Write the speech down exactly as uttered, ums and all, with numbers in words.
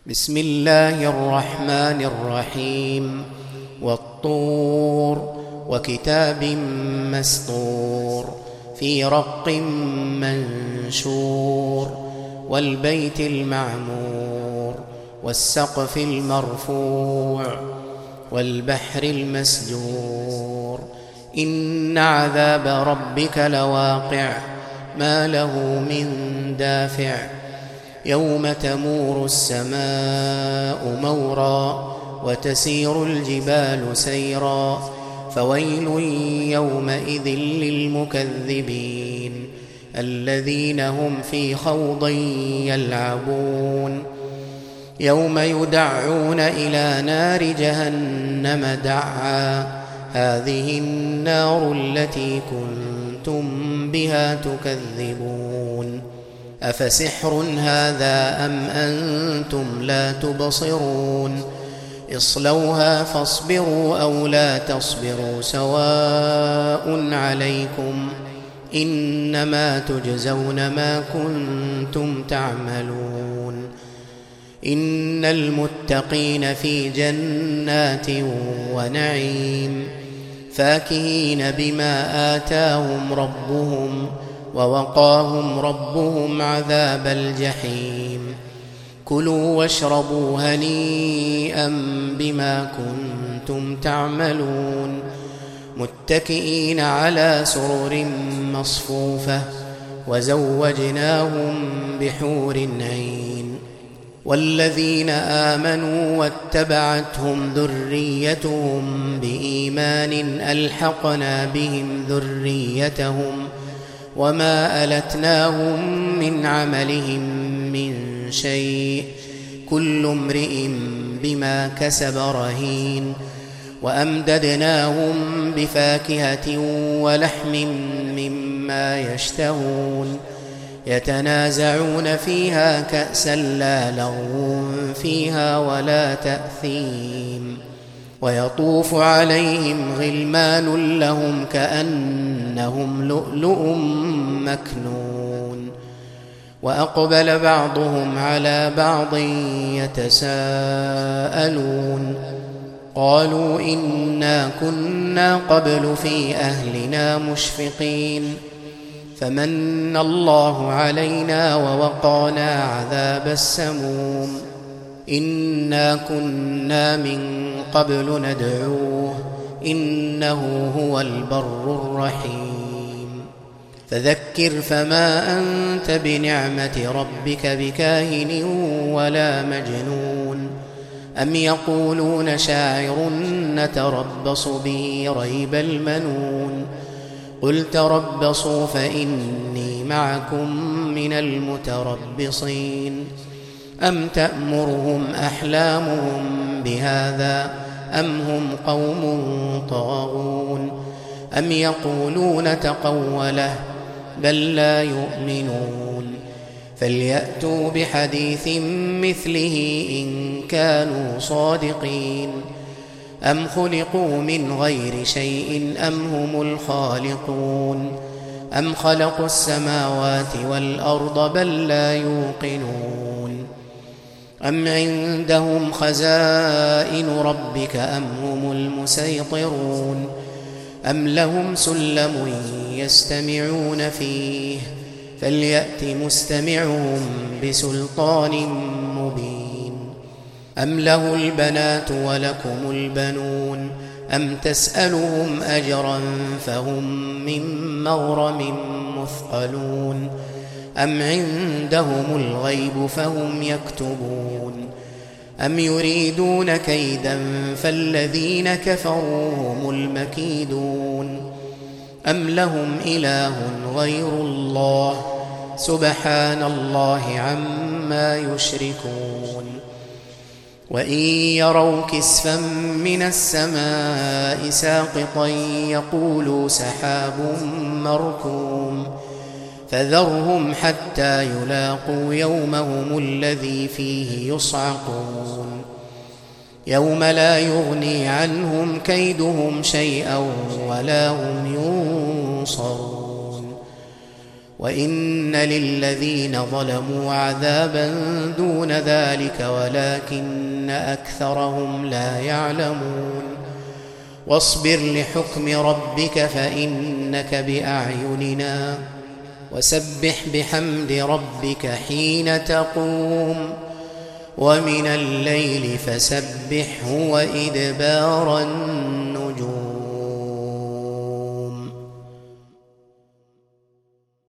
بسم الله الرحمن الرحيم والطور وكتاب مسطور في رق منشور والبيت المعمور والسقف المرفوع والبحر المسجور إن عذاب ربك لواقع ما له من دافع يوم تمور السماء مورا وتسير الجبال سيرا فويل يومئذ للمكذبين الذين هم في خوض يلعبون يوم يدعون إلى نار جهنم دعا هذه النار التي كنتم بها تكذبون أفسحر هذا أم أنتم لا تبصرون اصلوها فاصبروا أو لا تصبروا سواء عليكم إنما تجزون ما كنتم تعملون إن المتقين في جنات ونعيم فاكهين بما آتاهم ربهم ووقاهم ربهم عذاب الجحيم كلوا واشربوا هنيئا بما كنتم تعملون متكئين على سرر مصفوفة وزوجناهم بحور عين والذين آمنوا واتبعتهم ذريتهم بإيمان ألحقنا بهم ذريتهم وما ألتناهم من عملهم من شيء كل امرئ بما كسب رهين وأمددناهم بفاكهة ولحم مما يشتهون يتنازعون فيها كأسا لا لغو فيها ولا تأثيم ويطوف عليهم غلمان لهم كأنهم لؤلؤ مكنون وأقبل بعضهم على بعض يتساءلون قالوا إنا كنا قبل في أهلنا مشفقين فمن الله علينا ووقانا عذاب السموم إنا كنا من قبل ندعوه إنه هو البر الرحيم فذكر فما أنت بنعمة ربك بكاهن ولا مجنون أم يقولون شاعر نتربص به ريب المنون قل تربصوا فإني معكم من المتربصين أم تأمرهم أحلامهم بهذا أم هم قوم طاغون أم يقولون تقوله بل لا يؤمنون فليأتوا بحديث مثله إن كانوا صادقين أم خلقوا من غير شيء أم هم الخالقون أم خلقوا السماوات والأرض بل لا يوقنون أم عندهم خزائن ربك أم هم المسيطرون أم لهم سلم يستمعون فيه فليأت مستمعهم بسلطان مبين أم له البنات ولكم البنون أم تسألهم أجرا فهم من مغرم مثقلون أم عندهم الغيب فهم يكتبون أم يريدون كيدا فالذين كفروا هم المكيدون أم لهم إله غير الله سبحان الله عما يشركون وإن يروا كسفا من السماء ساقطا يقولوا سحاب مركوم فذرهم حتى يلاقوا يومهم الذي فيه يصعقون يوم لا يغني عنهم كيدهم شيئا ولا هم ينصرون وإن للذين ظلموا عذابا دون ذلك ولكن أكثرهم لا يعلمون واصبر لحكم ربك فإنك بأعيننا وسبح بحمد ربك حين تقوم ومن الليل فسبحه وإدبار النجوم.